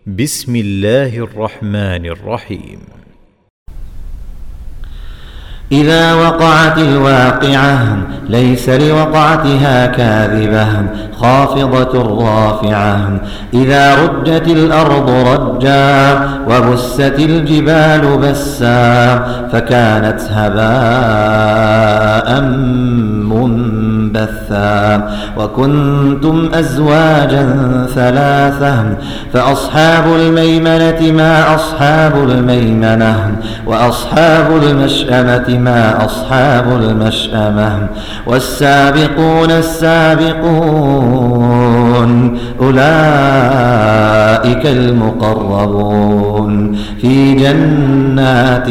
بسم الله الرحمن الرحيم. إذا وقعت الواقعة ليس لوقعتها كاذبة خافضة رافعة إذا رجت الأرض رجا وبست الجبال بسا فكانت هباء منبثا وكنتم أزواجا ثلاثة فأصحاب الميمنة ما أصحاب الميمنة وأصحاب المشأمة ما أصحاب المشأمة والسابقون السابقون أولئك المقربون في جنات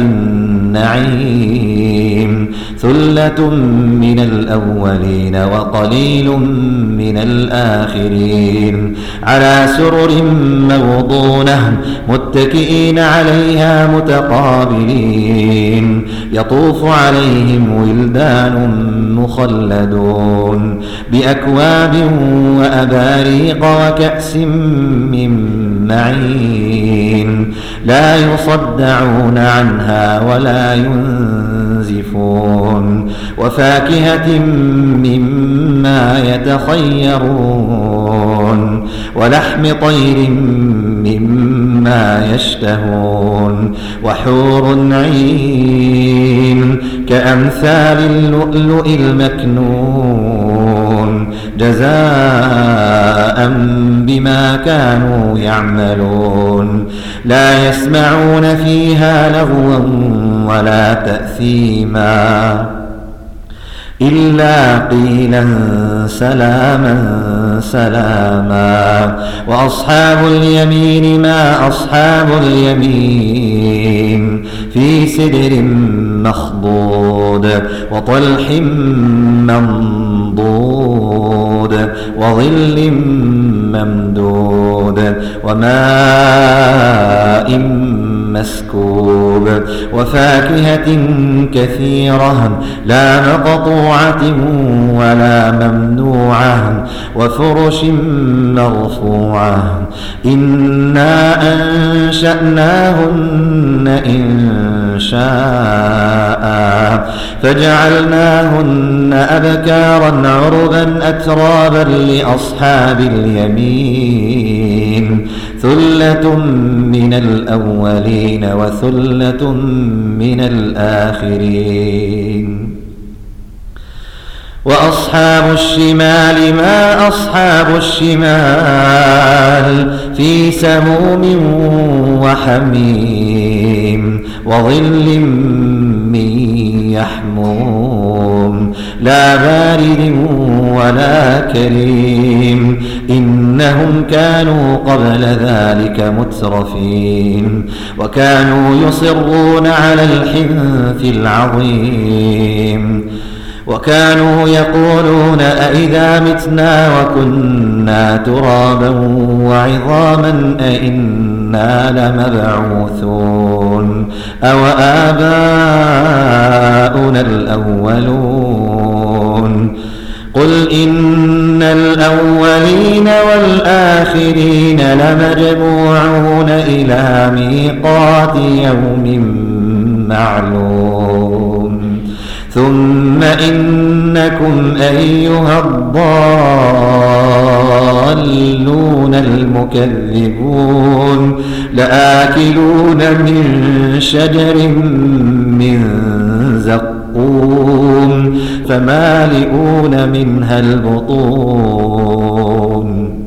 النعيم ثلة من الأولين وقليل من الآخرين على سرر موضونة متكئين عليها متقابلين يطوف عليهم ولدان مخلدون بأكواب وأباريق وكأس من معين لا يصدعون عنها ولا ينزفون وفاكهة مما يتخيرون ولحم طير مما يشتهون وحور عين كأمثال اللؤلؤ المكنون جزاء بما كانوا يعملون لا يسمعون فيها لغوا ولا تأثيما إلا قيلا سلاما سلاما وأصحاب اليمين ما أصحاب اليمين في سدر مخضود وطلح منضود وظل ممدود وماء مسكوب وفاكهة كثيرة لا مقطوعة ولا ممنوعة وفرش مرفوعة إنا أنشأناهن إنشاء فجعلناهن أبكارا عربا أترابا لأصحاب اليمين ثلة من الأولين وثلة من الآخرين وأصحاب الشمال ما أصحاب الشمال في سموم وحميم وظل من يحموم لا بارد ولا كريم إنهم كانوا قبل ذلك مترفين وكانوا يصرون على الحنث العظيم وكانوا يقولون أئذا متنا وكنا ترابا وعظاما أئنا لمبعوثون أو آباؤنا الأولون قل إن الأولين والآخرين لمجموعون إلى ميقات يوم معلوم ثم إنكم أيها الضالون المكذبون لآكلون من شجر من زقوم فمالئون منها البطون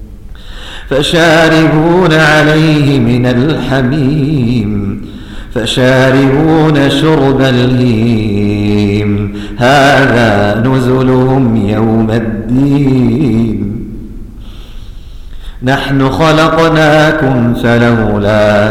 فشاربون عليه من الحميم فشاربون شرب الهيم هذا نزلهم يوم الدين نحن خلقناكم فلولا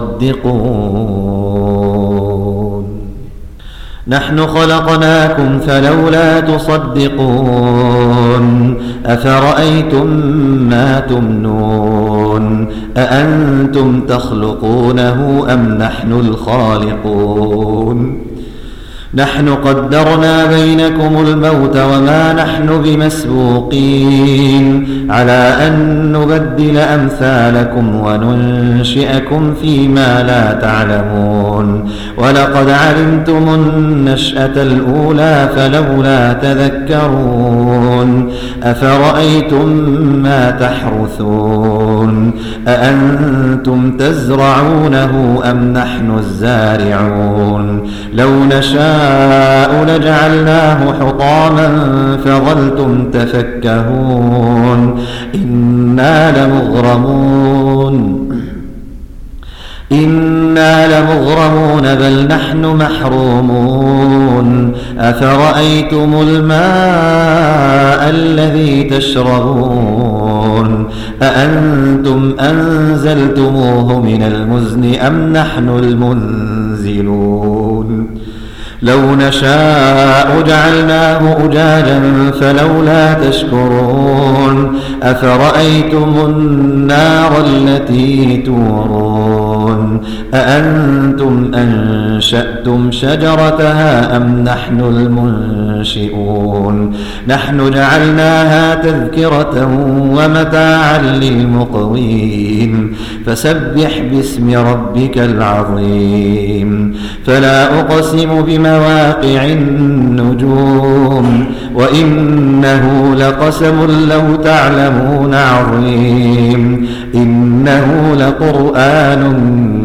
تصدقون أفرأيتم ما تمنون أأنتم تخلقونه أم نحن الخالقون نحن قدرنا بينكم الموت وما نحن بمسبوقين على أن نبدل أمثالكم وننشئكم فيما لا تعلمون ولقد علمتم النشأة الأولى فلولا تذكرون أفرأيتم ما تحرثون أأنتم تزرعونه أم نحن الزارعون لو نشاء لجعلناه حطاما فظلتم تفكهون إنا لمغرمون بل نحن محرومون أفرأيتم الماء الذي تشربون أأنتم أنزلتموه من المزن أم نحن المنزلون لو نشاء جعلناه أجاجا فلولا تشكرون أفرأيتم النار التي تورون أأنتم أنشأتم شجرتها أم نحن المنشئون نحن جعلناها تذكرة ومتاعا للمقوين فسبح باسم ربك العظيم فلا أقسم بمواقع النجوم وإنه لقسم لو تعلمون عظيم إنه لقرآن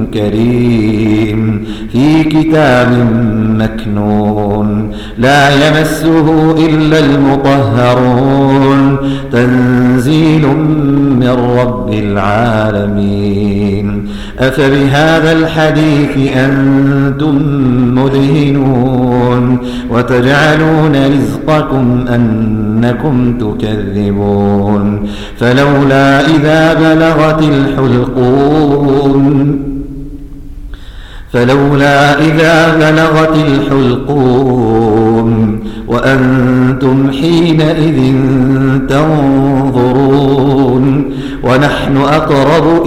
كريم في كتاب مكنون لا يمسه إلا المطهرون تنزيل من رب العالمين أفبهذا الحديث أنتم مدهنون وتجعلون رزقكم أنكم تكذبون فلولا إذا بلغت الحلقوم وأنتم حينئذ تنظرون ونحن أقرب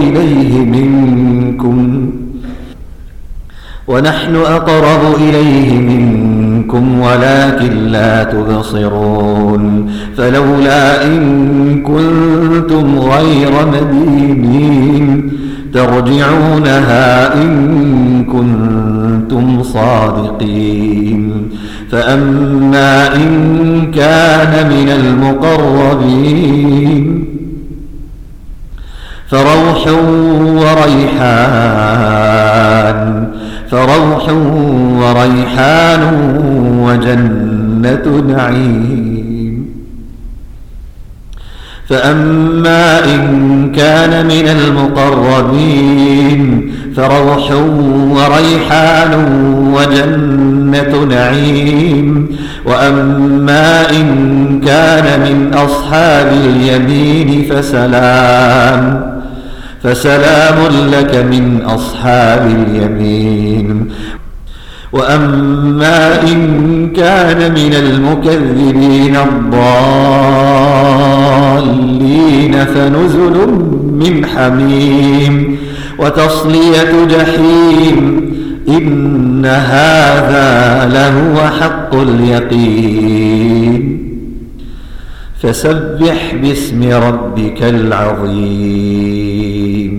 إليه منكم ولكن لا تبصرون فلولا إن كنتم غير مدينين ترجعونها إن كنتم صادقين فأما إن كان من المقربين فروح وريحان وجنة نعيم فأما إن كان من المقربين فروح وريحان وجنة نعيم وأما إن كان من أصحاب اليمين فسلام لك من أصحاب اليمين وأما إن كان من المكذبين الضالين فنزل من حميم وتصلية جحيم إن هذا لهو حق اليقين فسبح باسم ربك العظيم